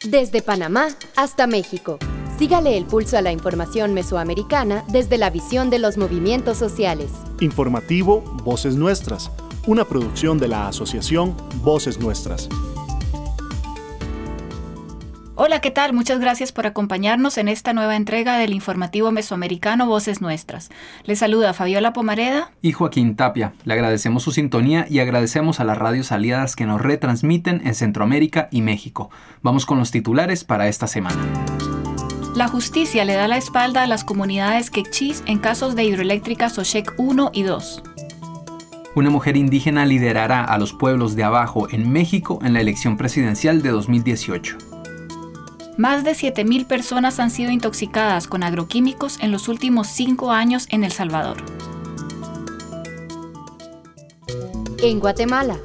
Desde Panamá hasta México. Sígale el pulso a la información mesoamericana desde la visión de los movimientos sociales. Informativo Voces Nuestras, una producción de la asociación Voces Nuestras. Hola, ¿qué tal? Muchas gracias por acompañarnos en esta nueva entrega del informativo mesoamericano Voces Nuestras. Les saluda Fabiola Pomareda y Joaquín Tapia. Le agradecemos su sintonía y agradecemos a las radios aliadas que nos retransmiten en Centroamérica y México. Vamos con los titulares para esta semana. La justicia le da la espalda a las comunidades quechís en casos de hidroeléctricas Oshek 1 y 2. Una mujer indígena liderará a los pueblos de abajo en México en la elección presidencial de 2018. Más de 7,000 personas han sido intoxicadas con agroquímicos en los últimos 5 años en El Salvador. En Guatemala.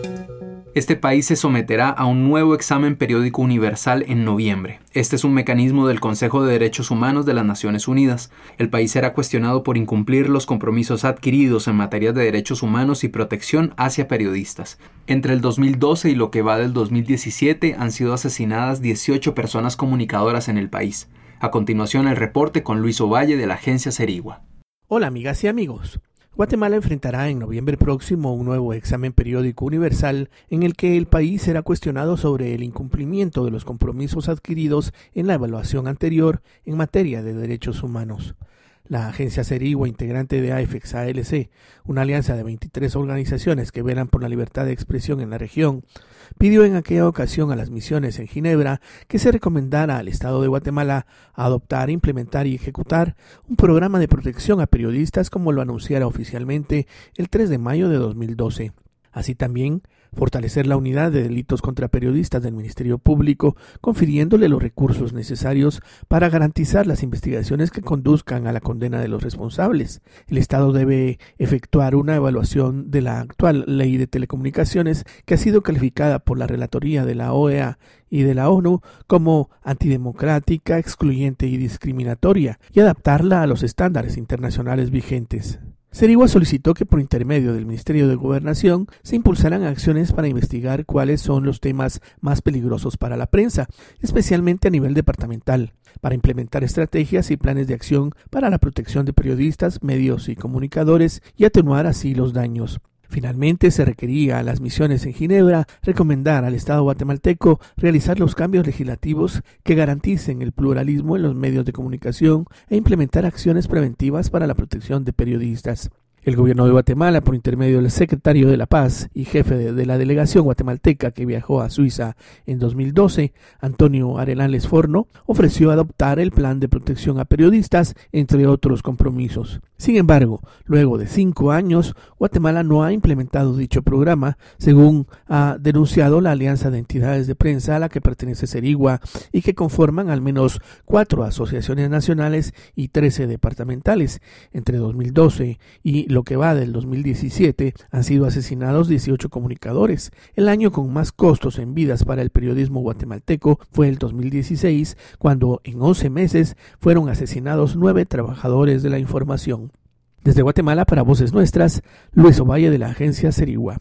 Este país se someterá a un nuevo examen periódico universal en noviembre. Este es un mecanismo del Consejo de Derechos Humanos de las Naciones Unidas. El país será cuestionado por incumplir los compromisos adquiridos en materia de derechos humanos y protección hacia periodistas. Entre el 2012 y lo que va del 2017 han sido asesinadas 18 personas comunicadoras en el país. A continuación el reporte con Luis Ovalle de la agencia Cerigua. Hola amigas y amigos. Guatemala enfrentará en noviembre próximo un nuevo examen periódico universal en el que el país será cuestionado sobre el incumplimiento de los compromisos adquiridos en la evaluación anterior en materia de derechos humanos. La agencia Cerigua, integrante de AFEX-ALC, una alianza de 23 organizaciones que velan por la libertad de expresión en la región, pidió en aquella ocasión a las misiones en Ginebra que se recomendara al Estado de Guatemala adoptar, implementar y ejecutar un programa de protección a periodistas como lo anunciara oficialmente el 3 de mayo de 2012. Así también, fortalecer la unidad de delitos contra periodistas del Ministerio Público, confiriéndole los recursos necesarios para garantizar las investigaciones que conduzcan a la condena de los responsables. El Estado debe efectuar una evaluación de la actual ley de telecomunicaciones que ha sido calificada por la Relatoría de la OEA y de la ONU como antidemocrática, excluyente y discriminatoria, y adaptarla a los estándares internacionales vigentes. Cerigua solicitó que por intermedio del Ministerio de Gobernación se impulsaran acciones para investigar cuáles son los temas más peligrosos para la prensa, especialmente a nivel departamental, para implementar estrategias y planes de acción para la protección de periodistas, medios y comunicadores y atenuar así los daños. Finalmente, se requería a las misiones en Ginebra recomendar al Estado guatemalteco realizar los cambios legislativos que garanticen el pluralismo en los medios de comunicación e implementar acciones preventivas para la protección de periodistas. El gobierno de Guatemala, por intermedio del secretario de la Paz y jefe de la delegación guatemalteca que viajó a Suiza en 2012, Antonio Arenales Forno, ofreció adoptar el plan de protección a periodistas, entre otros compromisos. Sin embargo, luego de 5 años, Guatemala no ha implementado dicho programa, según ha denunciado la Alianza de Entidades de Prensa a la que pertenece Cerigua y que conforman al menos 4 asociaciones nacionales y 13 departamentales. Entre 2012 y lo que va del 2017 han sido asesinados 18 comunicadores. El año con más costos en vidas para el periodismo guatemalteco fue el 2016, cuando en 11 meses fueron asesinados 9 trabajadores de la información. Desde Guatemala para Voces Nuestras, Luis Ovalle de la agencia Cerigua.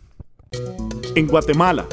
En Guatemala.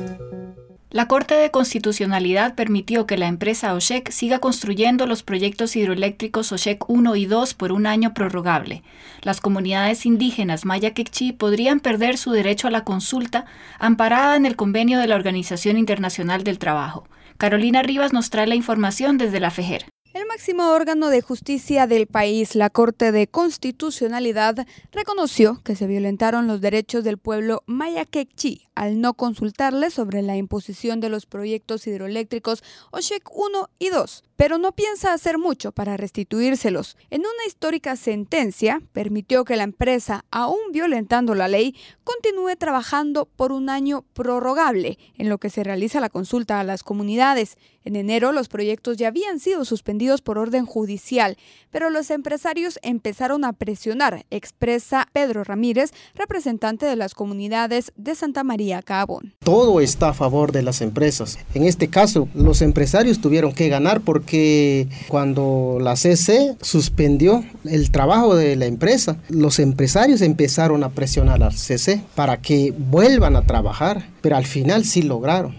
La Corte de Constitucionalidad permitió que la empresa Oshek siga construyendo los proyectos hidroeléctricos Oshek 1 y 2 por un año prorrogable. Las comunidades indígenas Maya Quechí podrían perder su derecho a la consulta amparada en el convenio de la Organización Internacional del Trabajo. Carolina Rivas nos trae la información desde la FEJER. El máximo órgano de justicia del país, la Corte de Constitucionalidad, reconoció que se violentaron los derechos del pueblo Maya Quechí al no consultarle sobre la imposición de los proyectos hidroeléctricos Oshek 1 y 2, pero no piensa hacer mucho para restituírselos. En una histórica sentencia, permitió que la empresa, aún violentando la ley, continúe trabajando por un año prorrogable, en lo que se realiza la consulta a las comunidades. En enero, los proyectos ya habían sido suspendidos por orden judicial, pero los empresarios empezaron a presionar, expresa Pedro Ramírez, representante de las comunidades de Santa María Cabón. Todo está a favor de las empresas. En este caso, los empresarios tuvieron que ganar porque cuando la CC suspendió el trabajo de la empresa, los empresarios empezaron a presionar a la CC para que vuelvan a trabajar, pero al final sí lograron.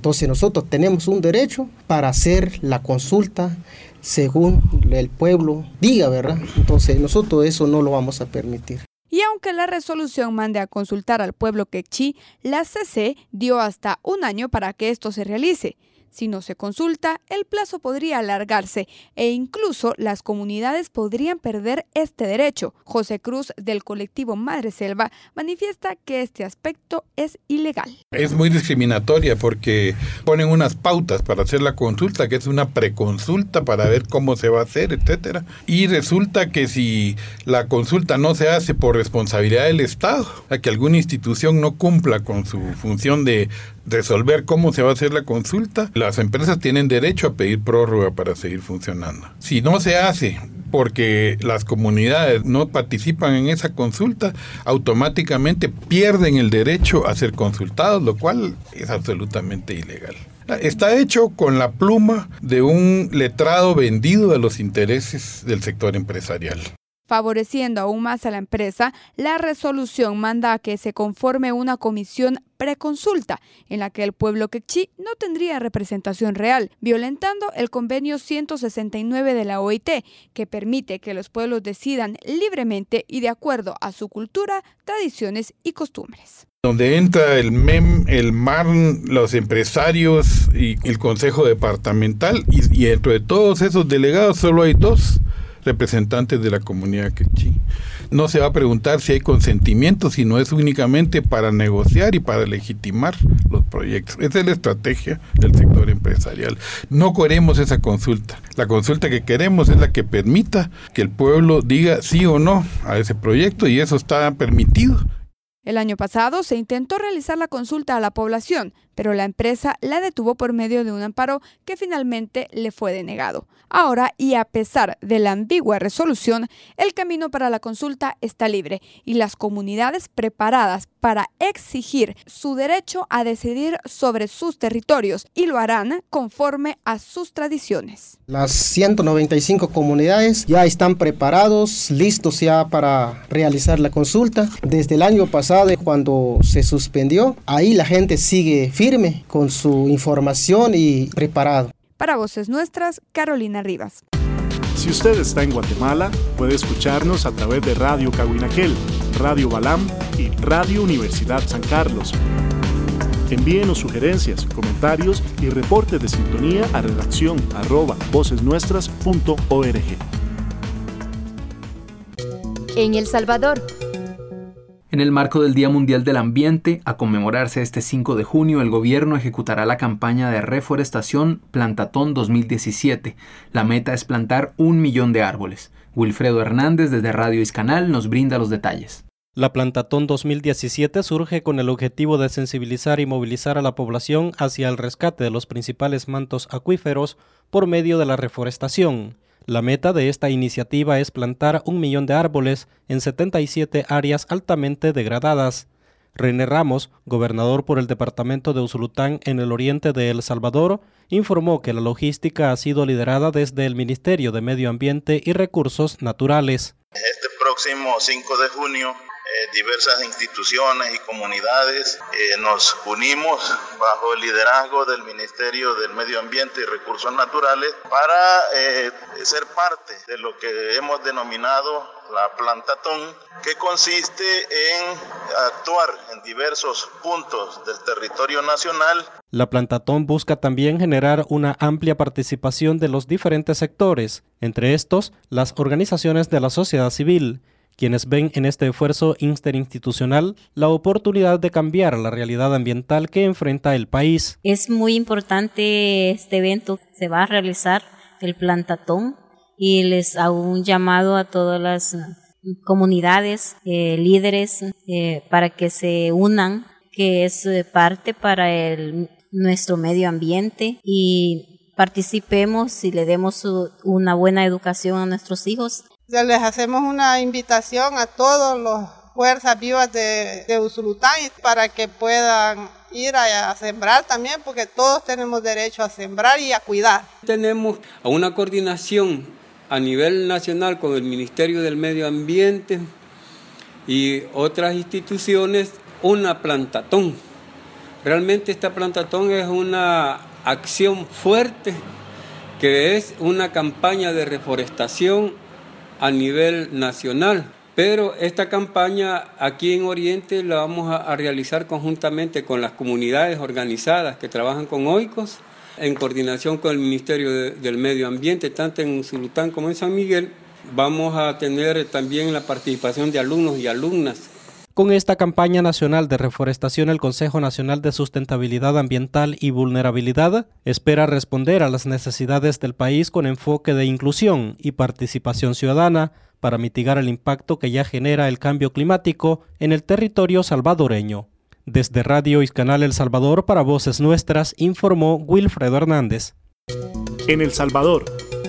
Entonces nosotros tenemos un derecho para hacer la consulta según el pueblo diga, ¿verdad? Entonces nosotros eso no lo vamos a permitir. Y aunque la resolución mande a consultar al pueblo quechí, la CC dio hasta 1 año para que esto se realice. Si no se consulta, el plazo podría alargarse e incluso las comunidades podrían perder este derecho. José Cruz, del colectivo Madre Selva, manifiesta que este aspecto es ilegal. Es muy discriminatoria porque ponen unas pautas para hacer la consulta, que es una preconsulta para ver cómo se va a hacer, etcétera. Y resulta que si la consulta no se hace por responsabilidad del Estado, a que alguna institución no cumpla con su función de resolver cómo se va a hacer la consulta, las empresas tienen derecho a pedir prórroga para seguir funcionando. Si no se hace porque las comunidades no participan en esa consulta, automáticamente pierden el derecho a ser consultados, lo cual es absolutamente ilegal. Está hecho con la pluma de un letrado vendido a los intereses del sector empresarial. Favoreciendo aún más a la empresa, la resolución manda a que se conforme una comisión preconsulta en la que el pueblo quechí no tendría representación real, violentando el convenio 169 de la OIT, que permite que los pueblos decidan libremente y de acuerdo a su cultura, tradiciones y costumbres. Donde entra el MEM, el MARN, los empresarios y el Consejo Departamental, y dentro de todos esos delegados solo hay 2 representantes de la comunidad quechí. No se va a preguntar si hay consentimiento, sino es únicamente para negociar y para legitimar los proyectos. Esa es la estrategia del sector empresarial. No queremos esa consulta. La consulta que queremos es la que permita que el pueblo diga sí o no a ese proyecto, y eso está permitido. El año pasado se intentó realizar la consulta a la población, pero la empresa la detuvo por medio de un amparo que finalmente le fue denegado. Ahora, y a pesar de la ambigua resolución, el camino para la consulta está libre y las comunidades preparadas para exigir su derecho a decidir sobre sus territorios, y lo harán conforme a sus tradiciones. Las 195 comunidades ya están preparados, listos ya para realizar la consulta. Desde el año pasado, cuando se suspendió, ahí la gente sigue firme con su información y preparado. Para Voces Nuestras, Carolina Rivas. Si usted está en Guatemala, puede escucharnos a través de Radio Cahuinaquel, Radio Balam y Radio Universidad San Carlos. Envíenos sugerencias, comentarios y reportes de sintonía a redacción@vocesnuestras.org. En El Salvador. En el marco del Día Mundial del Ambiente, a conmemorarse este 5 de junio, el gobierno ejecutará la campaña de reforestación Plantatón 2017. La meta es plantar 1 millón de árboles. Wilfredo Hernández, desde Radio Iscanal, nos brinda los detalles. La Plantatón 2017 surge con el objetivo de sensibilizar y movilizar a la población hacia el rescate de los principales mantos acuíferos por medio de la reforestación. La meta de esta iniciativa es plantar 1 millón de árboles en 77 áreas altamente degradadas. René Ramos, gobernador por el departamento de Usulután en el oriente de El Salvador, informó que la logística ha sido liderada desde el Ministerio de Medio Ambiente y Recursos Naturales. Este próximo 5 de junio, diversas instituciones y comunidades nos unimos bajo el liderazgo del Ministerio del Medio Ambiente y Recursos Naturales para ser parte de lo que hemos denominado la Plantatón, que consiste en actuar en diversos puntos del territorio nacional. La Plantatón busca también generar una amplia participación de los diferentes sectores, entre estos las organizaciones de la sociedad civil, quienes ven en este esfuerzo interinstitucional la oportunidad de cambiar la realidad ambiental que enfrenta el país. Es muy importante este evento, se va a realizar el Plantatón, y les hago un llamado a todas las comunidades, líderes, para que se unan, que es parte para nuestro medio ambiente, y participemos y le demos una buena educación a nuestros hijos. Ya les hacemos una invitación a todos los fuerzas vivas de Usulután para que puedan ir a sembrar también, porque todos tenemos derecho a sembrar y a cuidar. Tenemos una coordinación a nivel nacional con el Ministerio del Medio Ambiente y otras instituciones, una plantatón Realmente esta plantatón es una acción fuerte, que es una campaña de reforestación a nivel nacional. Pero esta campaña aquí en Oriente la vamos a realizar conjuntamente con las comunidades organizadas que trabajan con OICOS, en coordinación con el Ministerio del Medio Ambiente, tanto en Usulután como en San Miguel. Vamos a tener también la participación de alumnos y alumnas. Con esta campaña nacional de reforestación, el Consejo Nacional de Sustentabilidad Ambiental y Vulnerabilidad espera responder a las necesidades del país con enfoque de inclusión y participación ciudadana para mitigar el impacto que ya genera el cambio climático en el territorio salvadoreño. Desde Radio Iscanal El Salvador para Voces Nuestras, informó Wilfredo Hernández. En El Salvador.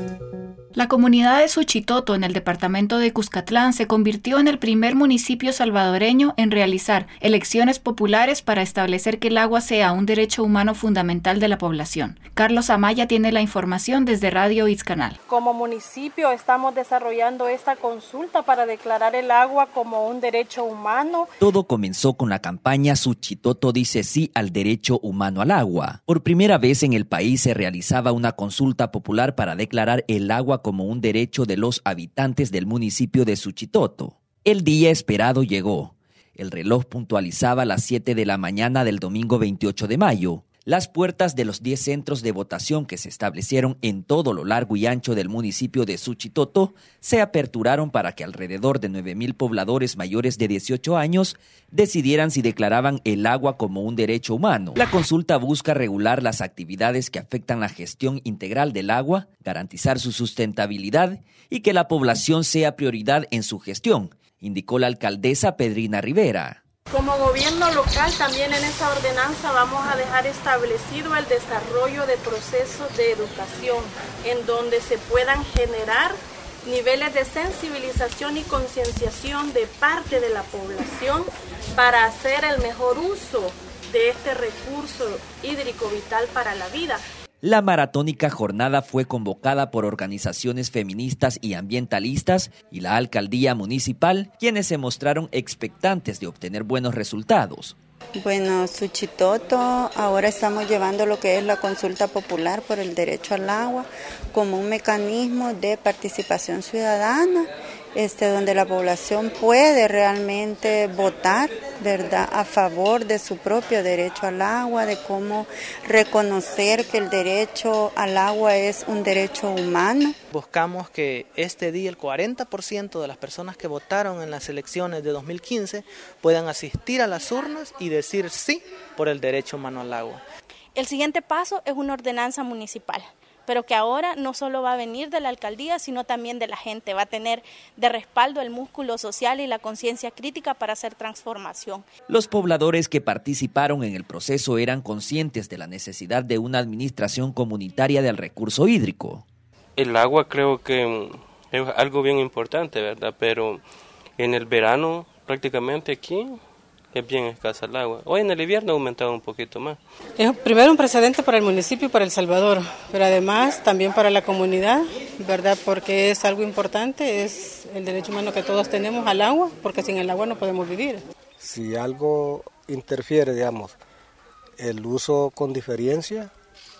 La comunidad de Suchitoto, en el departamento de Cuscatlán, se convirtió en el primer municipio salvadoreño en realizar elecciones populares para establecer que el agua sea un derecho humano fundamental de la población. Carlos Amaya tiene la información desde Radio Iscanal. Como municipio estamos desarrollando esta consulta para declarar el agua como un derecho humano. Todo comenzó con la campaña Suchitoto dice sí al derecho humano al agua. Por primera vez en el país se realizaba una consulta popular para declarar el agua como un derecho de los habitantes del municipio de Suchitoto. El día esperado llegó. El reloj puntualizaba las 7 de la mañana del domingo 28 de mayo. Las puertas de los 10 centros de votación que se establecieron en todo lo largo y ancho del municipio de Suchitoto se aperturaron para que alrededor de 9,000 pobladores mayores de 18 años decidieran si declaraban el agua como un derecho humano. La consulta busca regular las actividades que afectan la gestión integral del agua, garantizar su sustentabilidad y que la población sea prioridad en su gestión, indicó la alcaldesa Pedrina Rivera. Como gobierno local, también en esa ordenanza vamos a dejar establecido el desarrollo de procesos de educación en donde se puedan generar niveles de sensibilización y concienciación de parte de la población para hacer el mejor uso de este recurso hídrico vital para la vida. La maratónica jornada fue convocada por organizaciones feministas y ambientalistas y la alcaldía municipal, quienes se mostraron expectantes de obtener buenos resultados. Bueno, Suchitoto, ahora estamos llevando lo que es la consulta popular por el derecho al agua como un mecanismo de participación ciudadana, donde la población puede realmente votar, ¿verdad?, a favor de su propio derecho al agua, de cómo reconocer que el derecho al agua es un derecho humano. Buscamos que este día el 40% de las personas que votaron en las elecciones de 2015 puedan asistir a las urnas y decir sí por el derecho humano al agua. El siguiente paso es una ordenanza municipal, pero que ahora no solo va a venir de la alcaldía, sino también de la gente. Va a tener de respaldo el músculo social y la conciencia crítica para hacer transformación. Los pobladores que participaron en el proceso eran conscientes de la necesidad de una administración comunitaria del recurso hídrico. El agua creo que es algo bien importante, ¿verdad? Pero en el verano prácticamente aquí es bien escasa el agua. Hoy en el invierno ha aumentado un poquito más. Es primero un precedente para el municipio y para El Salvador, pero además también para la comunidad, ¿verdad? Porque es algo importante, es el derecho humano que todos tenemos al agua, porque sin el agua no podemos vivir. Si algo interfiere, digamos, el uso con diferencia,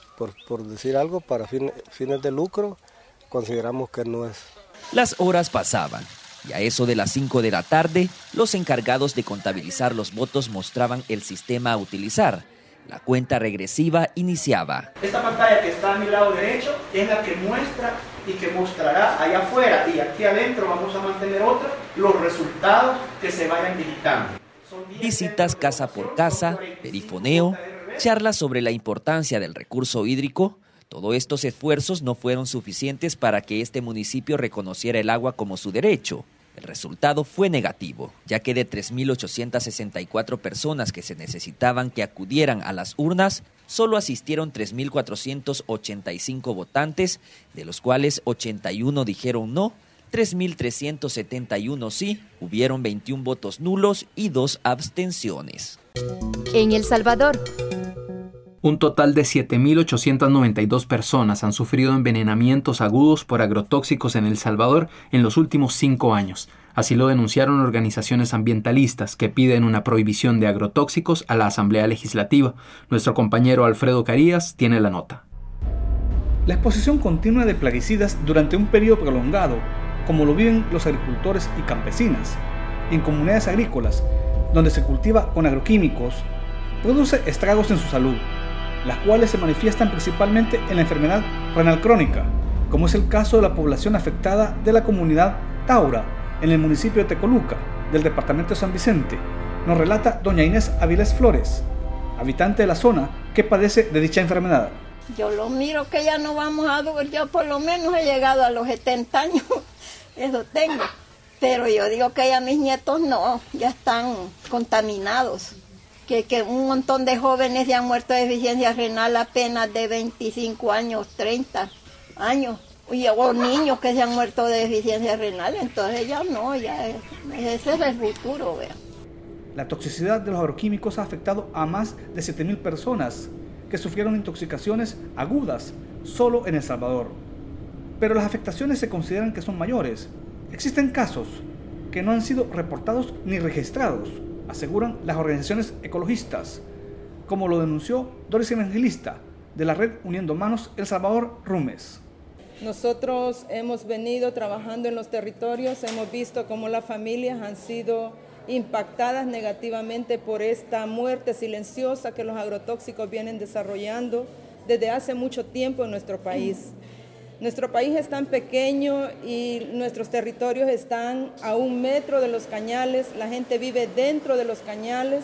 por decir algo, para fines de lucro, consideramos que no es. Las horas pasaban. Y a eso de las 5 de la tarde, los encargados de contabilizar los votos mostraban el sistema a utilizar. La cuenta regresiva iniciaba. Esta pantalla que está a mi lado derecho es la que muestra y que mostrará allá afuera y aquí adentro vamos a mantener otra, los resultados que se vayan digitando. Visitas casa por casa, perifoneo, charlas sobre la importancia del recurso hídrico. Todos estos esfuerzos no fueron suficientes para que este municipio reconociera el agua como su derecho. El resultado fue negativo, ya que de 3,864 personas que se necesitaban que acudieran a las urnas, solo asistieron 3,485 votantes, de los cuales 81 dijeron no, 3,371 sí, hubieron 21 votos nulos y 2 abstenciones. En El Salvador. Un total de 7,892 personas han sufrido envenenamientos agudos por agrotóxicos en El Salvador en los últimos 5 años. Así lo denunciaron organizaciones ambientalistas que piden una prohibición de agrotóxicos a la Asamblea Legislativa. Nuestro compañero Alfredo Carías tiene la nota. La exposición continua de plaguicidas durante un periodo prolongado, como lo viven los agricultores y campesinas, en comunidades agrícolas, donde se cultiva con agroquímicos, produce estragos en su salud, las cuales se manifiestan principalmente en la enfermedad renal crónica, como es el caso de la población afectada de la comunidad Taura, en el municipio de Tecoluca, del departamento de San Vicente. Nos relata doña Inés Avilés Flores, habitante de la zona que padece de dicha enfermedad. Yo lo miro que ya no vamos a durar, yo por lo menos he llegado a los 70 años, eso tengo. Pero yo digo que ya mis nietos no, ya están contaminados. Que un montón de jóvenes ya han muerto de deficiencia renal apenas de 25 años, 30 años. O niños que se han muerto de deficiencia renal, entonces ya no, ya ese es el futuro. ¿Vea? La toxicidad de los agroquímicos ha afectado a más de 7.000 personas que sufrieron intoxicaciones agudas solo en El Salvador. Pero las afectaciones se consideran que son mayores. Existen casos que no han sido reportados ni registrados, aseguran las organizaciones ecologistas, como lo denunció Doris Evangelista, de la red Uniendo Manos El Salvador Rumes. Nosotros hemos venido trabajando en los territorios, hemos visto cómo las familias han sido impactadas negativamente por esta muerte silenciosa que los agrotóxicos vienen desarrollando desde hace mucho tiempo en nuestro país. Nuestro país es tan pequeño y nuestros territorios están a 1 metro de los cañales, la gente vive dentro de los cañales,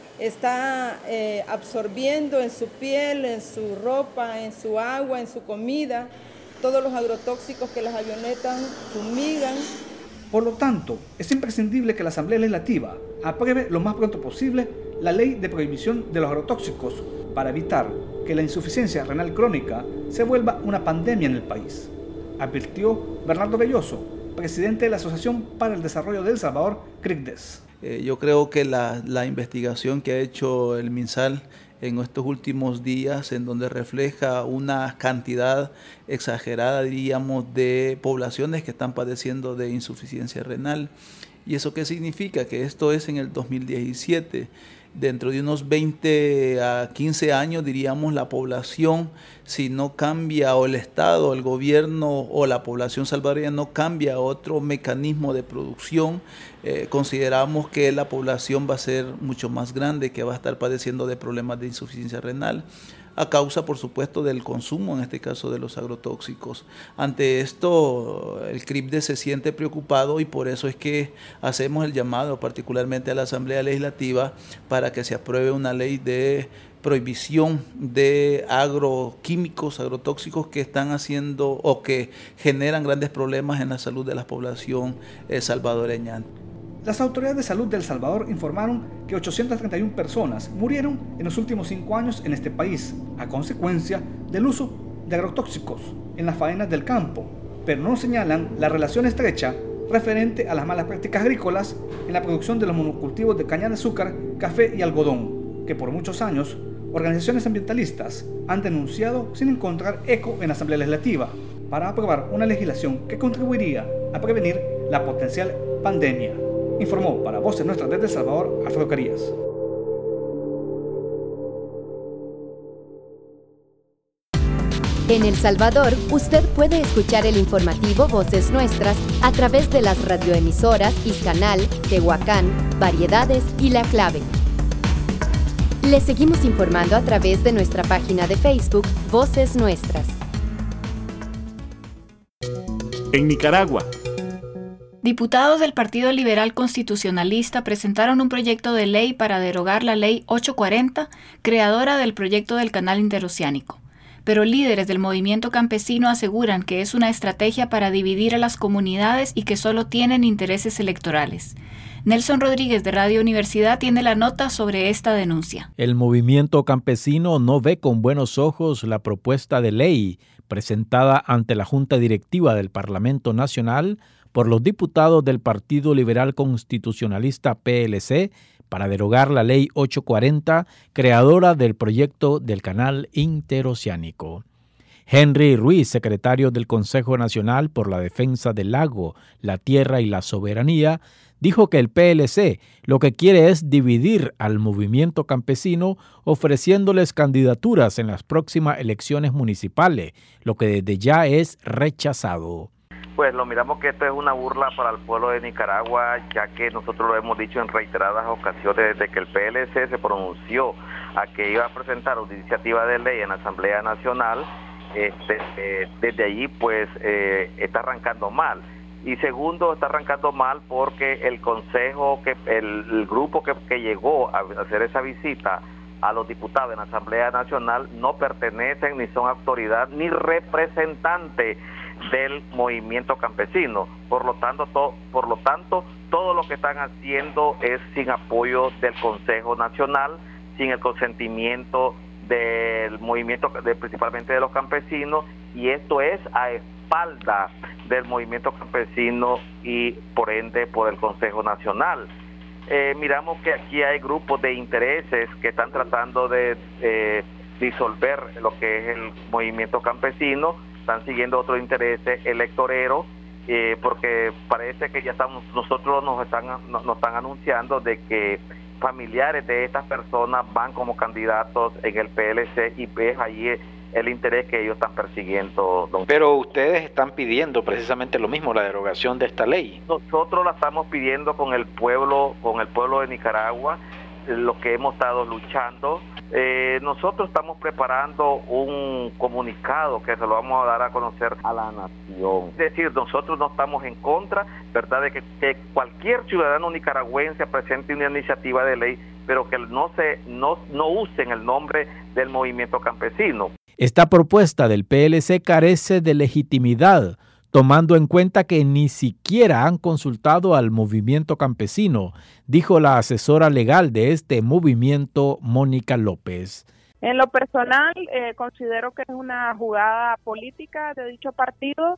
está absorbiendo en su piel, en su ropa, en su agua, en su comida, todos los agrotóxicos que las avionetas fumigan. Por lo tanto, es imprescindible que la Asamblea Legislativa apruebe lo más pronto posible la ley de prohibición de los agrotóxicos para evitar que la insuficiencia renal crónica se vuelva una pandemia en el país, advirtió Bernardo Belloso, presidente de la Asociación para el Desarrollo de El Salvador, CRICDES. Yo creo que la investigación que ha hecho el MinSal en estos últimos días, en donde refleja una cantidad exagerada, diríamos, de poblaciones que están padeciendo de insuficiencia renal. ¿Y eso qué significa? Que esto es en el 2017. Dentro de unos 20 a 15 años, diríamos, la población, si no cambia, o el Estado, el gobierno o la población salvadoreña no cambia otro mecanismo de producción, consideramos que la población va a ser mucho más grande, que va a estar padeciendo de problemas de insuficiencia renal, a causa, por supuesto, del consumo, en este caso de los agrotóxicos. Ante esto, el CRICDES se siente preocupado y por eso es que hacemos el llamado particularmente a la Asamblea Legislativa para que se apruebe una ley de prohibición de agroquímicos, agrotóxicos que están haciendo o que generan grandes problemas en la salud de la población salvadoreña. Las autoridades de salud de El Salvador informaron que 831 personas murieron en los últimos 5 años en este país a consecuencia del uso de agrotóxicos en las faenas del campo, pero no señalan la relación estrecha referente a las malas prácticas agrícolas en la producción de los monocultivos de caña de azúcar, café y algodón, que por muchos años organizaciones ambientalistas han denunciado sin encontrar eco en la Asamblea Legislativa para aprobar una legislación que contribuiría a prevenir la potencial pandemia. Informó para Voces Nuestras desde El Salvador, Alfredo Carías. En El Salvador, usted puede escuchar el informativo Voces Nuestras a través de las radioemisoras Iscanal, Tehuacán, Variedades y La Clave. Le seguimos informando a través de nuestra página de Facebook Voces Nuestras. En Nicaragua, Diputados del Partido Liberal Constitucionalista presentaron un proyecto de ley para derogar la Ley 840, creadora del proyecto del Canal Interoceánico. Pero líderes del movimiento campesino aseguran que es una estrategia para dividir a las comunidades y que solo tienen intereses electorales. Nelson Rodríguez de Radio Universidad tiene la nota sobre esta denuncia. El movimiento campesino no ve con buenos ojos la propuesta de ley presentada ante la Junta Directiva del Parlamento Nacional por los diputados del Partido Liberal Constitucionalista PLC para derogar la Ley 840, creadora del proyecto del Canal Interoceánico. Henry Ruiz, secretario del Consejo Nacional por la Defensa del Lago, la Tierra y la Soberanía, dijo que el PLC lo que quiere es dividir al movimiento campesino ofreciéndoles candidaturas en las próximas elecciones municipales, lo que desde ya es rechazado. Pues lo miramos que esto es una burla para el pueblo de Nicaragua, ya que nosotros lo hemos dicho en reiteradas ocasiones desde que el PLC se pronunció a que iba a presentar una iniciativa de ley en la Asamblea Nacional. Desde allí pues está arrancando mal. Y segundo, está arrancando mal porque el consejo, el grupo que llegó a hacer esa visita a los diputados en la Asamblea Nacional no pertenecen ni son autoridad ni representante del movimiento campesino. Por lo tanto, todo lo que están haciendo es sin apoyo del Consejo Nacional, sin el consentimiento del movimiento, principalmente de los campesinos, y esto es a espalda del movimiento campesino y por ende por el Consejo Nacional. Miramos que aquí hay grupos de intereses que están tratando de disolver lo que es el movimiento campesino, están siguiendo otros intereses electoreros, porque parece que ya nosotros nos están anunciando de que familiares de estas personas van como candidatos en el PLC y ves allí el interés que ellos están persiguiendo. Pero ustedes están pidiendo precisamente lo mismo, la derogación de esta ley. Nosotros la estamos pidiendo con el pueblo de Nicaragua, lo que hemos estado luchando. Nosotros estamos preparando un comunicado que se lo vamos a dar a conocer a la nación. Es decir, nosotros no estamos en contra, ¿verdad?, de que cualquier ciudadano nicaragüense presente una iniciativa de ley, pero que no usen el nombre del movimiento campesino. Esta propuesta del PLC carece de legitimidad, tomando en cuenta que ni siquiera han consultado al movimiento campesino, dijo la asesora legal de este movimiento, Mónica López. En lo personal, considero que es una jugada política de dicho partido.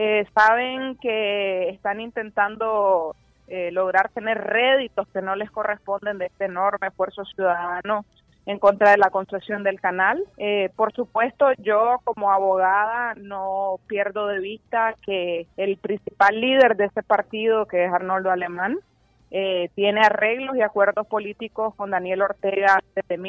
Saben que están intentando lograr tener réditos que no les corresponden de este enorme esfuerzo ciudadano en contra de la construcción del canal. Por supuesto, yo como abogada no pierdo de vista que el principal líder de este partido, que es Arnoldo Alemán, tiene arreglos y acuerdos políticos con Daniel Ortega desde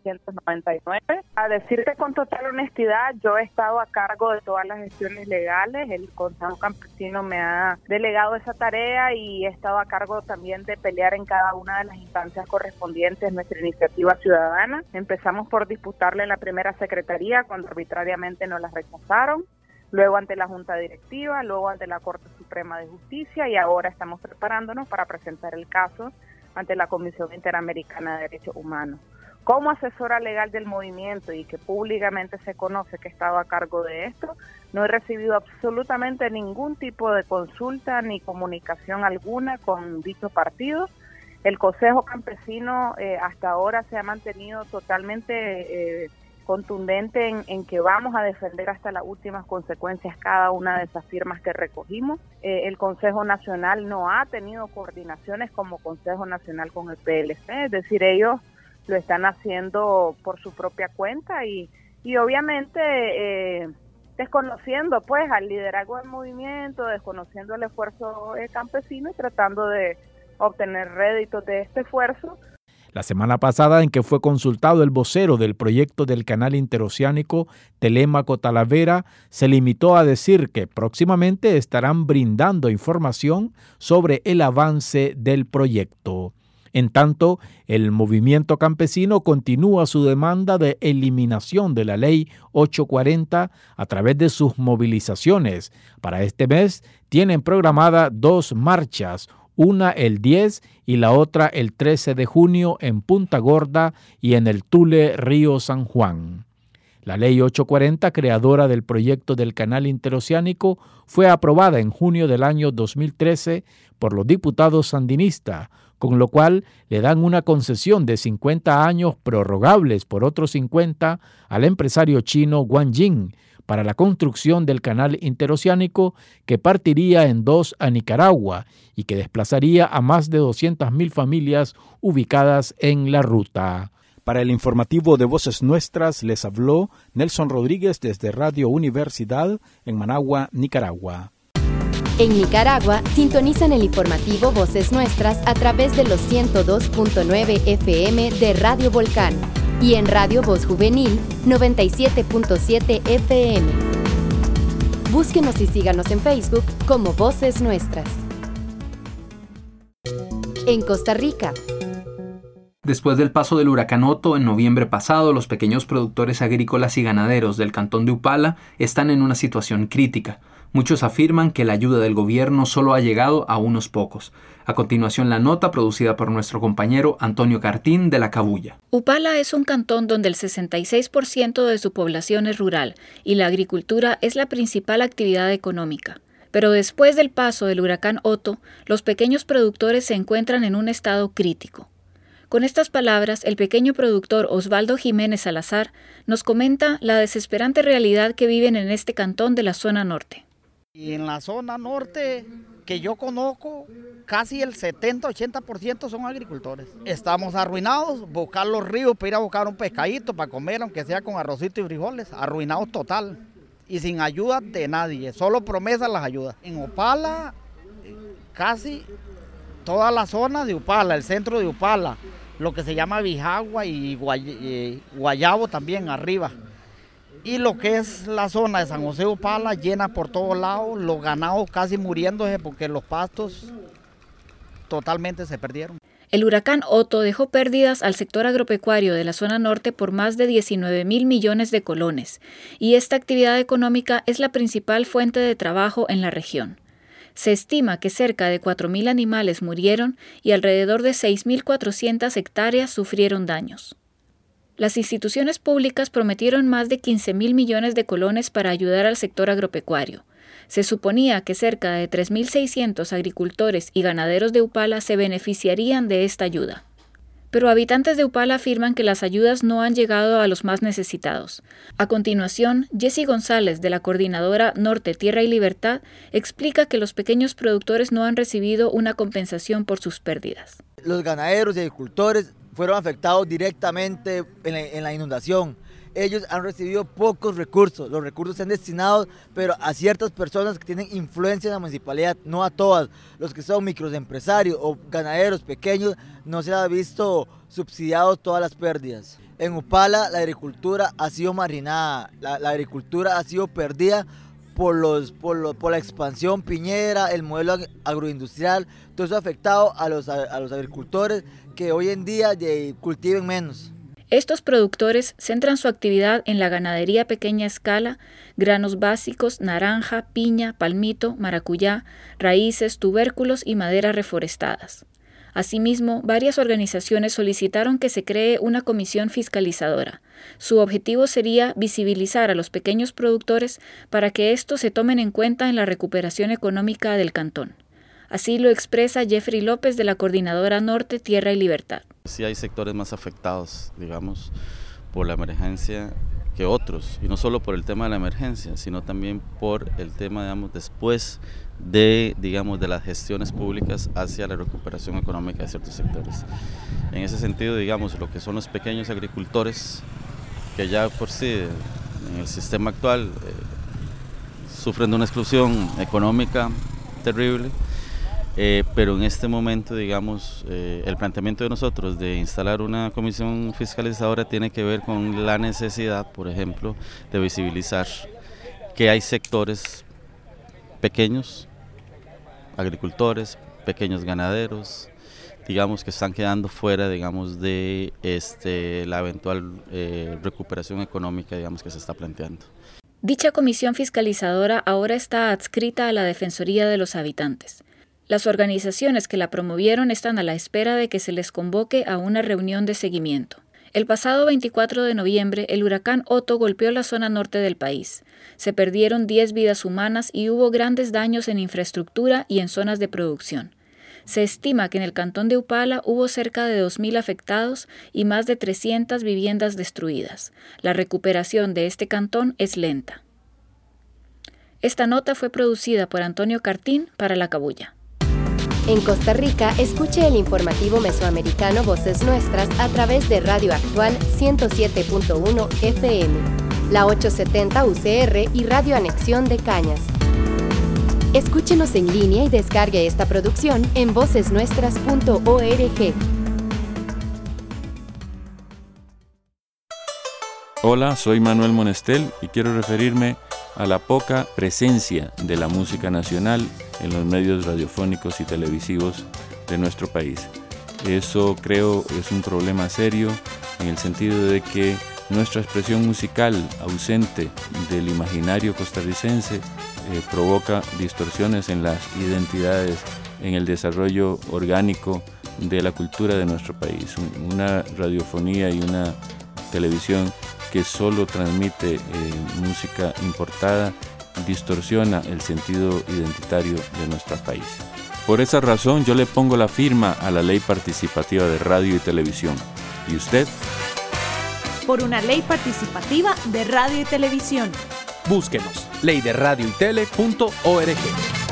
1999. A decirte con total honestidad, yo he estado a cargo de todas las gestiones legales, el Consejo Campesino me ha delegado esa tarea y he estado a cargo también de pelear en cada una de las instancias correspondientes nuestra iniciativa ciudadana. Empezamos por disputarle en la primera secretaría cuando arbitrariamente nos la rechazaron, luego ante la Junta Directiva, luego ante la Corte Suprema de Justicia y ahora estamos preparándonos para presentar el caso ante la Comisión Interamericana de Derechos Humanos. Como asesora legal del movimiento y que públicamente se conoce que he estado a cargo de esto, no he recibido absolutamente ningún tipo de consulta ni comunicación alguna con dicho partido. El Consejo Campesino hasta ahora se ha mantenido totalmente contundente en que vamos a defender hasta las últimas consecuencias cada una de esas firmas que recogimos. El Consejo Nacional no ha tenido coordinaciones como Consejo Nacional con el PLC, es decir, ellos lo están haciendo por su propia cuenta y obviamente desconociendo pues al liderazgo del movimiento, desconociendo el esfuerzo campesino y tratando de obtener réditos de este esfuerzo. La semana pasada, en que fue consultado el vocero del proyecto del canal interoceánico, Telémaco Talavera, se limitó a decir que próximamente estarán brindando información sobre el avance del proyecto. En tanto, el movimiento campesino continúa su demanda de eliminación de la Ley 840 a través de sus movilizaciones. Para este mes tienen programadas 2 marchas, una el 10 y la otra el 13 de junio en Punta Gorda y en el Tule, Río San Juan. La Ley 840, creadora del proyecto del Canal Interoceánico, fue aprobada en junio del año 2013 por los diputados sandinistas, con lo cual le dan una concesión de 50 años prorrogables por otros 50 al empresario chino Wang Jing para la construcción del canal interoceánico que partiría en 2 a Nicaragua y que desplazaría a más de 200,000 familias ubicadas en la ruta. Para el informativo de Voces Nuestras les habló Nelson Rodríguez desde Radio Universidad en Managua, Nicaragua. En Nicaragua, sintonizan el informativo Voces Nuestras a través de los 102.9 FM de Radio Volcán y en Radio Voz Juvenil 97.7 FM. Búsquenos y síganos en Facebook como Voces Nuestras. En Costa Rica. Después del paso del huracán Otto en noviembre pasado, los pequeños productores agrícolas y ganaderos del cantón de Upala están en una situación crítica. Muchos afirman que la ayuda del gobierno solo ha llegado a unos pocos. A continuación, la nota producida por nuestro compañero Antonio Cartín de La Cabuya. Upala es un cantón donde el 66% de su población es rural y la agricultura es la principal actividad económica. Pero después del paso del huracán Otto, los pequeños productores se encuentran en un estado crítico. Con estas palabras, el pequeño productor Osvaldo Jiménez Salazar nos comenta la desesperante realidad que viven en este cantón de la zona norte. Y en la zona norte que yo conozco, casi el 70-80% son agricultores. Estamos arruinados, buscar los ríos para ir a buscar un pescadito para comer, aunque sea con arrocito y frijoles, arruinados total. Y sin ayuda de nadie, solo promesas las ayudas. En Upala, casi toda la zona de Upala, el centro de Upala, lo que se llama Bijagua y Guayabo también arriba. Y lo que es la zona de San José de Upala llena por todos lados, los ganados casi muriéndose porque los pastos totalmente se perdieron. El huracán Otto dejó pérdidas al sector agropecuario de la zona norte por más de 19.000 millones de colones, y esta actividad económica es la principal fuente de trabajo en la región. Se estima que cerca de 4.000 animales murieron y alrededor de 6.400 hectáreas sufrieron daños. Las instituciones públicas prometieron más de 15.000 millones de colones para ayudar al sector agropecuario. Se suponía que cerca de 3.600 agricultores y ganaderos de Upala se beneficiarían de esta ayuda. Pero habitantes de Upala afirman que las ayudas no han llegado a los más necesitados. A continuación, Jessy González, de la coordinadora Norte, Tierra y Libertad, explica que los pequeños productores no han recibido una compensación por sus pérdidas. Los ganaderos y agricultores fueron afectados directamente en la inundación. Ellos han recibido pocos recursos, los recursos se han destinado pero a ciertas personas que tienen influencia en la municipalidad, no a todas. Los que son microempresarios o ganaderos pequeños no se ha visto subsidiados todas las pérdidas. En Upala la agricultura ha sido marginada, la agricultura ha sido perdida por la expansión piñera, el modelo agroindustrial, todo eso ha afectado a los agricultores que hoy en día cultiven menos. Estos productores centran su actividad en la ganadería a pequeña escala, granos básicos, naranja, piña, palmito, maracuyá, raíces, tubérculos y maderas reforestadas. Asimismo, varias organizaciones solicitaron que se cree una comisión fiscalizadora. Su objetivo sería visibilizar a los pequeños productores para que estos se tomen en cuenta en la recuperación económica del cantón. Así lo expresa Jeffrey López de la Coordinadora Norte, Tierra y Libertad. Sí hay sectores más afectados, digamos, por la emergencia que otros, y no solo por el tema de la emergencia, sino también por el tema, digamos, después de las gestiones públicas hacia la recuperación económica de ciertos sectores. En ese sentido, digamos, lo que son los pequeños agricultores, que ya por sí, en el sistema actual, sufren de una exclusión económica terrible, pero en este momento, digamos, el planteamiento de nosotros de instalar una comisión fiscalizadora tiene que ver con la necesidad, por ejemplo, de visibilizar que hay sectores pequeños, agricultores, pequeños ganaderos, digamos, que están quedando fuera, digamos, de la eventual recuperación económica, digamos, que se está planteando. Dicha comisión fiscalizadora ahora está adscrita a la Defensoría de los Habitantes. Las organizaciones que la promovieron están a la espera de que se les convoque a una reunión de seguimiento. El pasado 24 de noviembre, el huracán Otto golpeó la zona norte del país. Se perdieron 10 vidas humanas y hubo grandes daños en infraestructura y en zonas de producción. Se estima que en el cantón de Upala hubo cerca de 2.000 afectados y más de 300 viviendas destruidas. La recuperación de este cantón es lenta. Esta nota fue producida por Antonio Cartín para La Cabuya. En Costa Rica, escuche el informativo mesoamericano Voces Nuestras a través de Radio Actual 107.1 FM, la 870 UCR y Radio Anexión de Cañas. Escúchenos en línea y descargue esta producción en vocesnuestras.org. Hola, soy Manuel Monestel y quiero referirme a la poca presencia de la música nacional en los medios radiofónicos y televisivos de nuestro país. Eso creo es un problema serio en el sentido de que nuestra expresión musical ausente del imaginario costarricense provoca distorsiones en las identidades, en el desarrollo orgánico de la cultura de nuestro país. Una radiofonía y una televisión que solo transmite música importada distorsiona el sentido identitario de nuestro país. Por esa razón yo le pongo la firma a la Ley Participativa de Radio y Televisión. ¿Y usted? Por una ley participativa de radio y televisión. Búsquenos, leyderadioytele.org.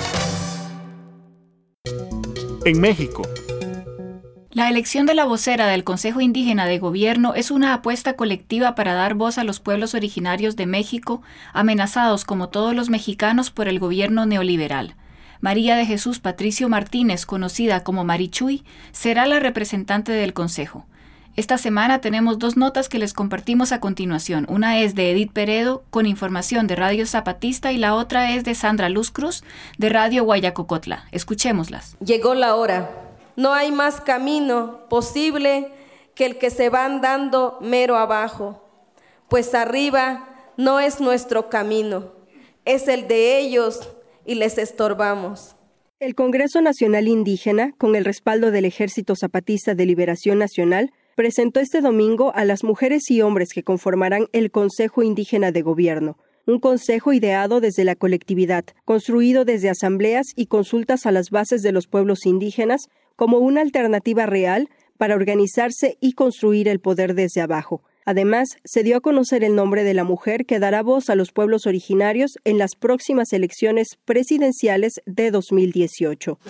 En México. La elección de la vocera del Consejo Indígena de Gobierno es una apuesta colectiva para dar voz a los pueblos originarios de México, amenazados como todos los mexicanos por el gobierno neoliberal. María de Jesús Patricio Martínez, conocida como Marichuy, será la representante del Consejo. Esta semana tenemos dos notas que les compartimos a continuación. Una es de Edith Peredo, con información de Radio Zapatista, y la otra es de Sandra Luz Cruz, de Radio Guayacocotla. Escuchémoslas. Llegó la hora. No hay más camino posible que el que se van dando mero abajo, pues arriba no es nuestro camino, es el de ellos y les estorbamos. El Congreso Nacional Indígena, con el respaldo del Ejército Zapatista de Liberación Nacional, presentó este domingo a las mujeres y hombres que conformarán el Consejo Indígena de Gobierno, un consejo ideado desde la colectividad, construido desde asambleas y consultas a las bases de los pueblos indígenas, como una alternativa real para organizarse y construir el poder desde abajo. Además, se dio a conocer el nombre de la mujer que dará voz a los pueblos originarios en las próximas elecciones presidenciales de 2018.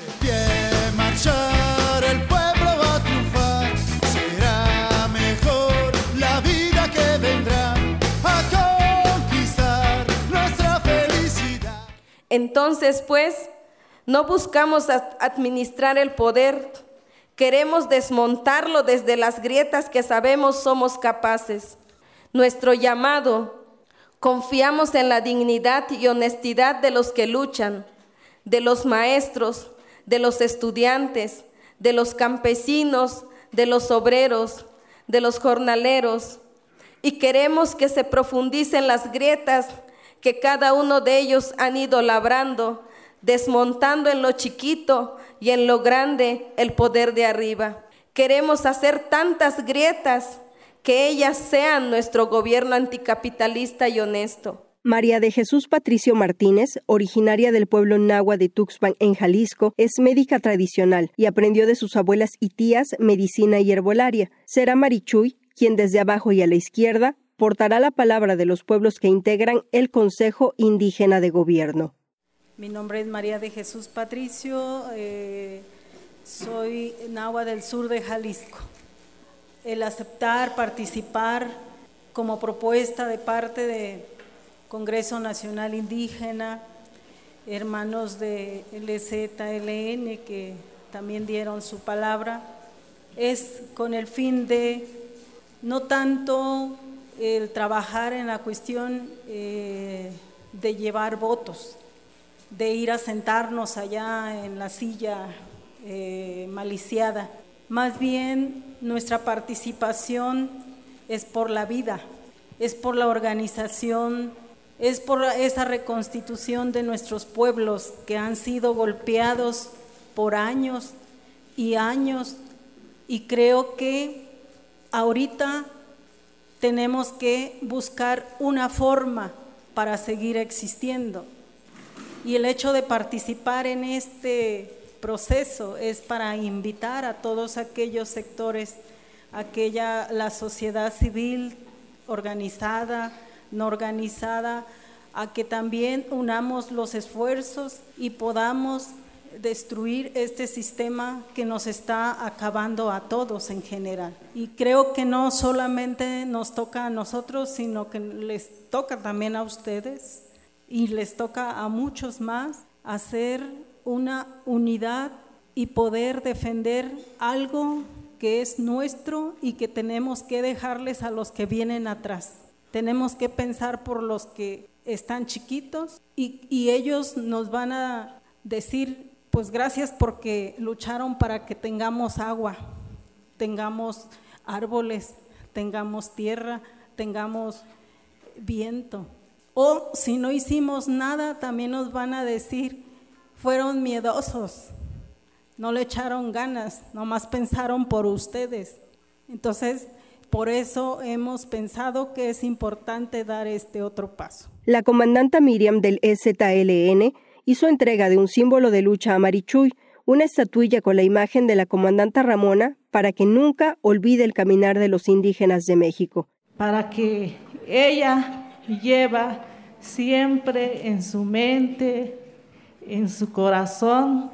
Entonces, pues, no buscamos administrar el poder, queremos desmontarlo desde las grietas que sabemos somos capaces. Nuestro llamado, confiamos en la dignidad y honestidad de los que luchan, de los maestros, de los estudiantes, de los campesinos, de los obreros, de los jornaleros, y queremos que se profundicen las grietas que cada uno de ellos han ido labrando, desmontando en lo chiquito y en lo grande el poder de arriba. Queremos hacer tantas grietas que ellas sean nuestro gobierno anticapitalista y honesto. María de Jesús Patricio Martínez, originaria del pueblo nahua de Tuxpan, en Jalisco, es médica tradicional y aprendió de sus abuelas y tías medicina y herbolaria. Será Marichuy quien desde abajo y a la izquierda portará la palabra de los pueblos que integran el Consejo Indígena de Gobierno. Mi nombre es María de Jesús Patricio, soy nahua del sur de Jalisco. El aceptar, participar como propuesta de parte del Congreso Nacional Indígena, hermanos de LZLN que también dieron su palabra, es con el fin de no tanto el trabajar en la cuestión de llevar votos, de ir a sentarnos allá en la silla maliciada. Más bien nuestra participación es por la vida, es por la organización, es por esa reconstitución de nuestros pueblos que han sido golpeados por años y años, y creo que ahorita tenemos que buscar una forma para seguir existiendo. Y el hecho de participar en este proceso es para invitar a todos aquellos sectores, la sociedad civil organizada, no organizada, a que también unamos los esfuerzos y podamos destruir este sistema que nos está acabando a todos en general. Y creo que no solamente nos toca a nosotros, sino que les toca también a ustedes y les toca a muchos más hacer una unidad y poder defender algo que es nuestro y que tenemos que dejarles a los que vienen atrás. Tenemos que pensar por los que están chiquitos y ellos nos van a decir, pues gracias porque lucharon para que tengamos agua, tengamos árboles, tengamos tierra, tengamos viento. O si no hicimos nada, también nos van a decir, fueron miedosos, no le echaron ganas, nomás pensaron por ustedes. Entonces, por eso hemos pensado que es importante dar este otro paso. La comandanta Miriam del EZLN hizo entrega de un símbolo de lucha a Marichuy, una estatuilla con la imagen de la comandanta Ramona, para que nunca olvide el caminar de los indígenas de México. Para que ella lleva siempre en su mente, en su corazón,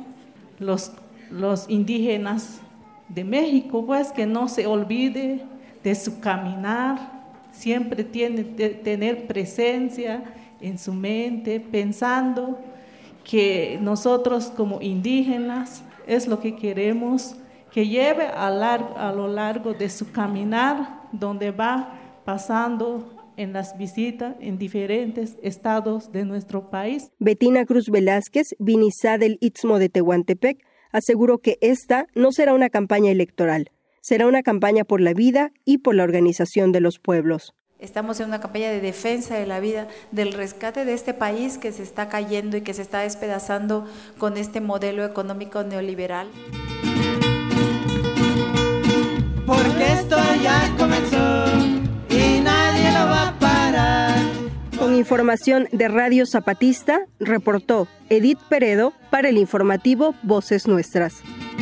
los indígenas de México, pues que no se olvide de su caminar, siempre tiene que tener presencia en su mente, pensando que nosotros como indígenas es lo que queremos, que lleve a lo largo de su caminar, donde va pasando en las visitas en diferentes estados de nuestro país. Betina Cruz Velázquez, Vinizá del Istmo de Tehuantepec, aseguró que esta no será una campaña electoral, será una campaña por la vida y por la organización de los pueblos. Estamos en una campaña de defensa de la vida, del rescate de este país que se está cayendo y que se está despedazando con este modelo económico neoliberal. Porque esto ya comenzó y nadie lo va a parar. Con información de Radio Zapatista, reportó Edith Peredo para el informativo Voces Nuestras.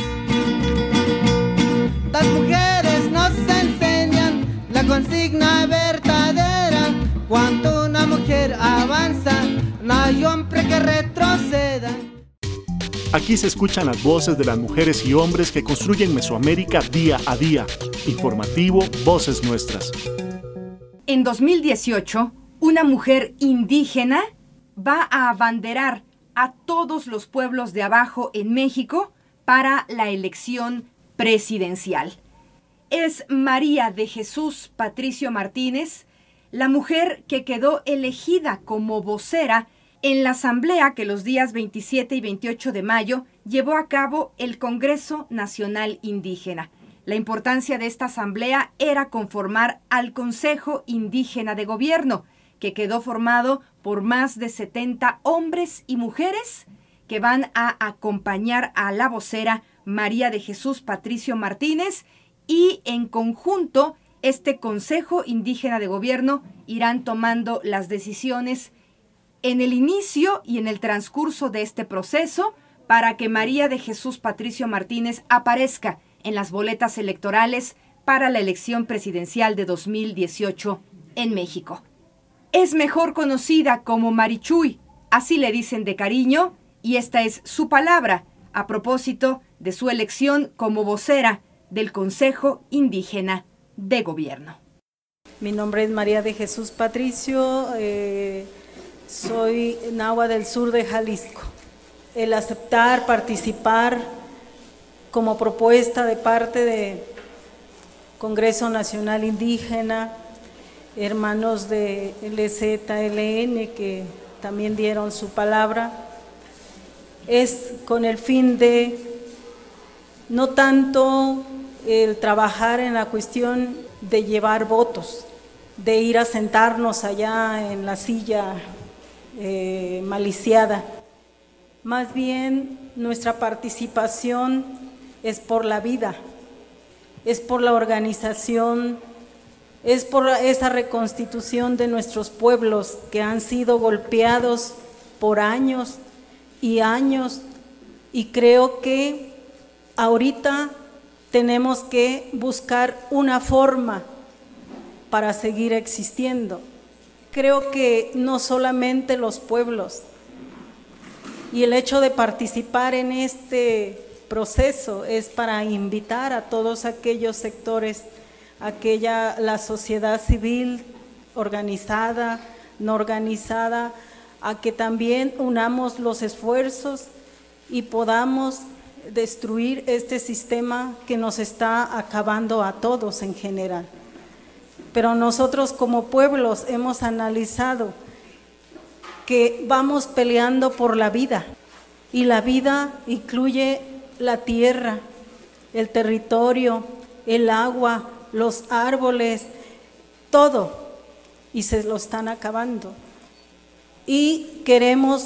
Las mujeres nos enseñan la consigna verdadera. Cuando una mujer avanza, no hay hombre que retroceda. Aquí se escuchan las voces de las mujeres y hombres que construyen Mesoamérica día a día. Informativo Voces Nuestras. En 2018, una mujer indígena va a abanderar a todos los pueblos de abajo en México para la elección presidencial. Es María de Jesús Patricio Martínez, la mujer que quedó elegida como vocera en la asamblea que los días 27 y 28 de mayo llevó a cabo el Congreso Nacional Indígena. La importancia de esta asamblea era conformar al Consejo Indígena de Gobierno, que quedó formado por más de 70 hombres y mujeres que van a acompañar a la vocera María de Jesús Patricio Martínez, y en conjunto este Consejo Indígena de Gobierno irán tomando las decisiones en el inicio y en el transcurso de este proceso para que María de Jesús Patricio Martínez aparezca en las boletas electorales para la elección presidencial de 2018 en México. Es mejor conocida como Marichuy, así le dicen de cariño, y esta es su palabra a propósito de su elección como vocera del Consejo Indígena de Gobierno. Mi nombre es María de Jesús Patricio, soy nahua del sur de Jalisco. El aceptar, participar como propuesta de parte del Congreso Nacional Indígena, hermanos de EZLN que también dieron su palabra, es con el fin de no tanto el trabajar en la cuestión de llevar votos, de ir a sentarnos allá en la silla maliciada. Más bien nuestra participación es por la vida, es por la organización, es por esa reconstitución de nuestros pueblos que han sido golpeados por años y años, y creo que ahorita tenemos que buscar una forma para seguir existiendo. Creo que no solamente los pueblos, Y el hecho de participar en este proceso es para invitar a todos aquellos sectores, la sociedad civil organizada, no organizada, a que también unamos los esfuerzos y podamos destruir este sistema que nos está acabando a todos en general. Pero nosotros como pueblos hemos analizado que vamos peleando por la vida, y la vida incluye la tierra, el territorio, el agua, los árboles, todo, y se lo están acabando. Y queremos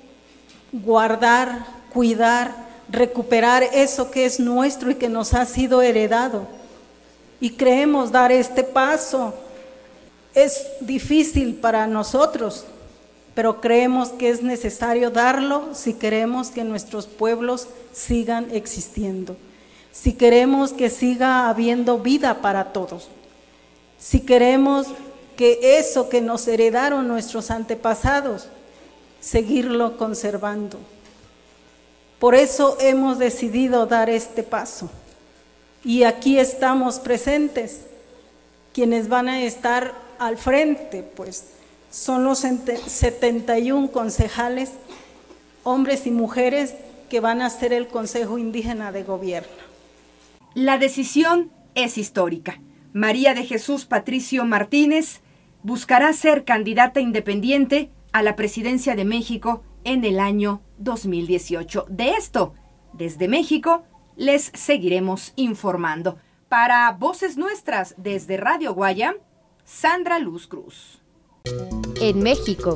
guardar, cuidar, recuperar eso que es nuestro y que nos ha sido heredado. Y creemos dar este paso. Es difícil para nosotros, pero creemos que es necesario darlo si queremos que nuestros pueblos sigan existiendo, si queremos que siga habiendo vida para todos, si queremos que eso que nos heredaron nuestros antepasados, seguirlo conservando. Por eso hemos decidido dar este paso. Y aquí estamos presentes. Quienes van a estar al frente, pues, son los 71 concejales, hombres y mujeres, que van a ser el Consejo Indígena de Gobierno. La decisión es histórica. María de Jesús Patricio Martínez buscará ser candidata independiente a la presidencia de México en el año 2018. De esto, desde México, les seguiremos informando. Para Voces Nuestras, desde Radio Guaya, Sandra Luz Cruz. En México.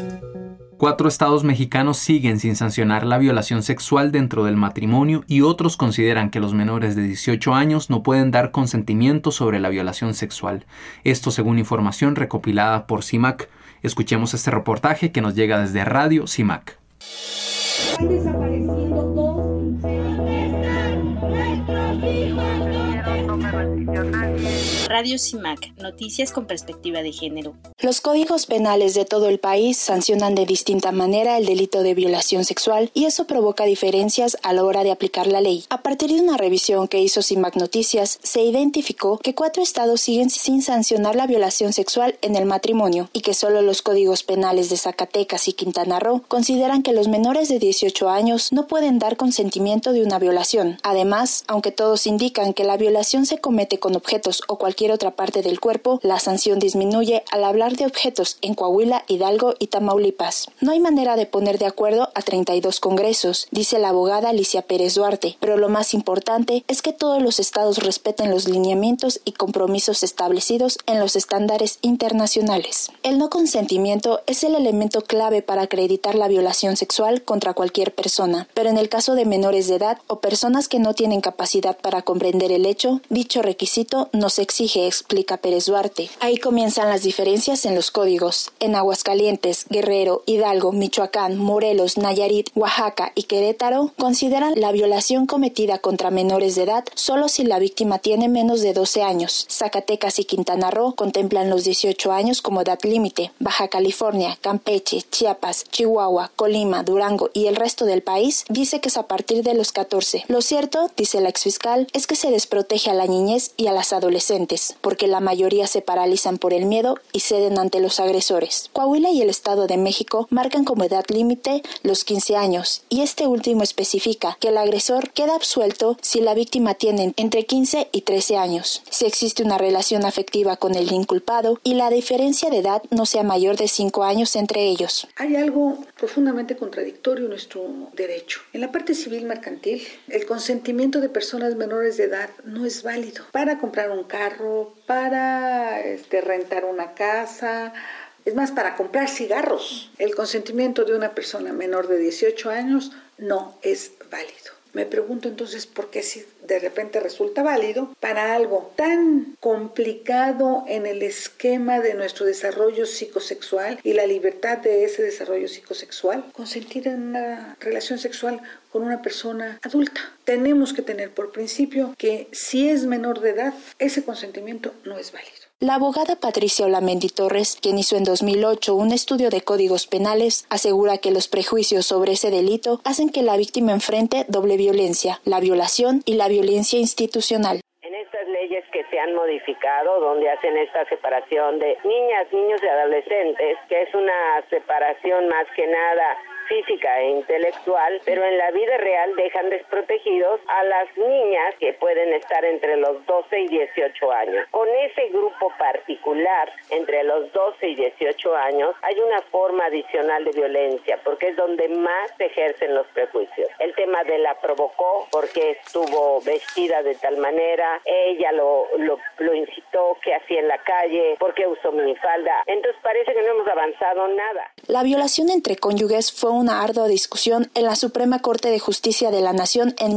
4 estados mexicanos siguen sin sancionar la violación sexual dentro del matrimonio y otros consideran que los menores de 18 años no pueden dar consentimiento sobre la violación sexual. Esto según información recopilada por CIMAC. Escuchemos este reportaje que nos llega desde Radio CIMAC. Están desapareciendo todos. Radio CIMAC, noticias con perspectiva de género. Los códigos penales de todo el país sancionan de distinta manera el delito de violación sexual y eso provoca diferencias a la hora de aplicar la ley. A partir de una revisión que hizo CIMAC Noticias, se identificó que 4 estados siguen sin sancionar la violación sexual en el matrimonio y que solo los códigos penales de Zacatecas y Quintana Roo consideran que los menores de 18 años no pueden dar consentimiento de una violación. Además, aunque todos indican que la violación se comete con objetos o cualquier otra parte del cuerpo, la sanción disminuye al hablar de objetos en Coahuila, Hidalgo y Tamaulipas. No hay manera de poner de acuerdo a 32 congresos, dice la abogada Alicia Pérez Duarte, pero lo más importante es que todos los estados respeten los lineamientos y compromisos establecidos en los estándares internacionales. El no consentimiento es el elemento clave para acreditar la violación sexual contra cualquier persona, pero en el caso de menores de edad o personas que no tienen capacidad para comprender el hecho, dicho requisito no se exige, explica Pérez Duarte. Ahí comienzan las diferencias en los códigos. En Aguascalientes, Guerrero, Hidalgo, Michoacán, Morelos, Nayarit, Oaxaca y Querétaro consideran la violación cometida contra menores de edad solo si la víctima tiene menos de 12 años. Zacatecas y Quintana Roo contemplan los 18 años como edad límite. Baja California, Campeche, Chiapas, Chihuahua, Colima, Durango y el resto del país dice que es a partir de los 14. Lo cierto, dice la exfiscal, es que se desprotege a la niñez y a las adolescentes, porque la mayoría se paralizan por el miedo y ceden ante los agresores. Coahuila y el Estado de México marcan como edad límite los 15 años, y este último especifica que el agresor queda absuelto si la víctima tiene entre 15 y 13 años, si existe una relación afectiva con el inculpado y la diferencia de edad no sea mayor de 5 años entre ellos. Hay algo profundamente contradictorio en nuestro derecho. En la parte civil mercantil, el consentimiento de personas menores de edad no es válido para comprar un carro, para rentar una casa, es más, para comprar cigarros. El consentimiento de una persona menor de 18 años no es válido. Me pregunto entonces por qué si de repente resulta válido para algo tan complicado en el esquema de nuestro desarrollo psicosexual y la libertad de ese desarrollo psicosexual, consentir en una relación sexual con una persona adulta. Tenemos que tener por principio que si es menor de edad, ese consentimiento no es válido. La abogada Patricia Olamendi Torres, quien hizo en 2008 un estudio de códigos penales, asegura que los prejuicios sobre ese delito hacen que la víctima enfrente doble violencia, la violación y la violencia institucional. En estas leyes que se han modificado, donde hacen esta separación de niñas, niños y adolescentes, que es una separación más que nada física e intelectual, pero en la vida real dejan desprotegidos a las niñas que pueden estar entre los 12 y 18 años. Con ese grupo particular, entre los 12 y 18 años, hay una forma adicional de violencia, porque es donde más se ejercen los prejuicios. El tema de la provocó porque estuvo vestida de tal manera, ella lo incitó, que hacía en la calle, porque usó minifalda. Entonces parece que no hemos avanzado nada. La violación entre cónyuges fue una ardua discusión en la Suprema Corte de Justicia de la Nación en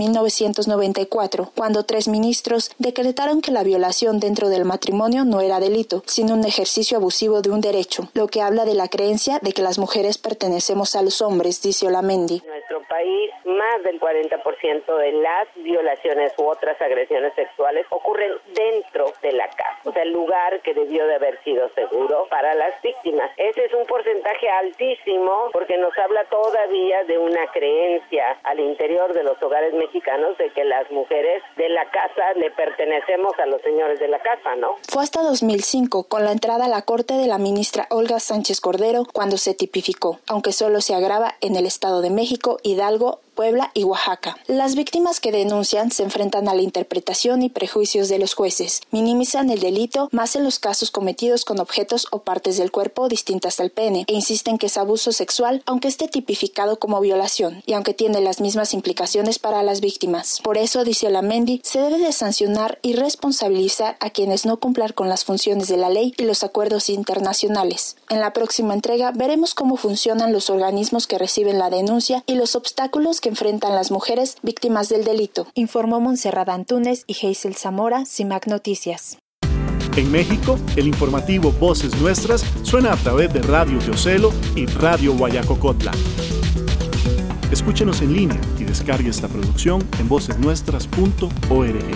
1994, cuando 3 ministros decretaron que la violación dentro del matrimonio no era delito, sino un ejercicio abusivo de un derecho, lo que habla de la creencia de que las mujeres pertenecemos a los hombres, dice Olamendi. En nuestro país, más del 40% de las violaciones u otras agresiones sexuales ocurren dentro de la casa, o sea, el lugar que debió de haber sido seguro para las víctimas. Ese es un porcentaje altísimo porque nos habla todavía de una creencia al interior de los hogares mexicanos de que las mujeres de la casa le pertenecemos a los señores de la casa, ¿no? Fue hasta 2005, con la entrada a la corte de la ministra Olga Sánchez Cordero, cuando se tipificó, aunque solo se agrava en el Estado de México, Hidalgo, Puebla y Oaxaca. Las víctimas que denuncian se enfrentan a la interpretación y prejuicios de los jueces. Minimizan el delito más en los casos cometidos con objetos o partes del cuerpo distintas al pene e insisten que es abuso sexual, aunque esté tipificado como violación y aunque tiene las mismas implicaciones para las víctimas. Por eso, dice Olamendi, se debe de sancionar y responsabilizar a quienes no cumplan con las funciones de la ley y los acuerdos internacionales. En la próxima entrega veremos cómo funcionan los organismos que reciben la denuncia y los obstáculos que enfrentan las mujeres víctimas del delito, informó Montserrat Antúnez y Hazel Zamora, CIMAC Noticias. En México, el informativo Voces Nuestras suena a través de Radio Teocelo y Radio Guayacocotla. Escúchenos en línea y descargue esta producción en vocesnuestras.org.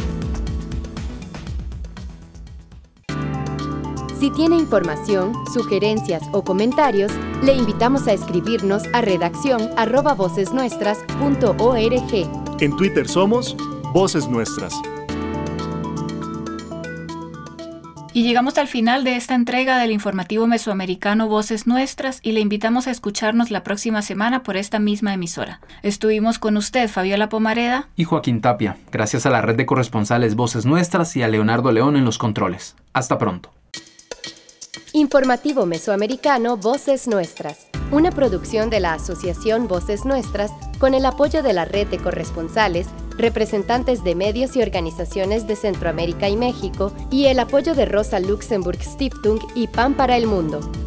Si tiene información, sugerencias o comentarios, le invitamos a escribirnos a redacción@vocesnuestras.org. En Twitter somos Voces Nuestras. Y llegamos al final de esta entrega del informativo mesoamericano Voces Nuestras y le invitamos a escucharnos la próxima semana por esta misma emisora. Estuvimos con usted, Fabiola Pomareda y Joaquín Tapia, gracias a la red de corresponsales Voces Nuestras y a Leonardo León en los controles. Hasta pronto. Informativo Mesoamericano Voces Nuestras, una producción de la Asociación Voces Nuestras con el apoyo de la red de corresponsales, representantes de medios y organizaciones de Centroamérica y México y el apoyo de Rosa Luxemburg Stiftung y Pan para el Mundo.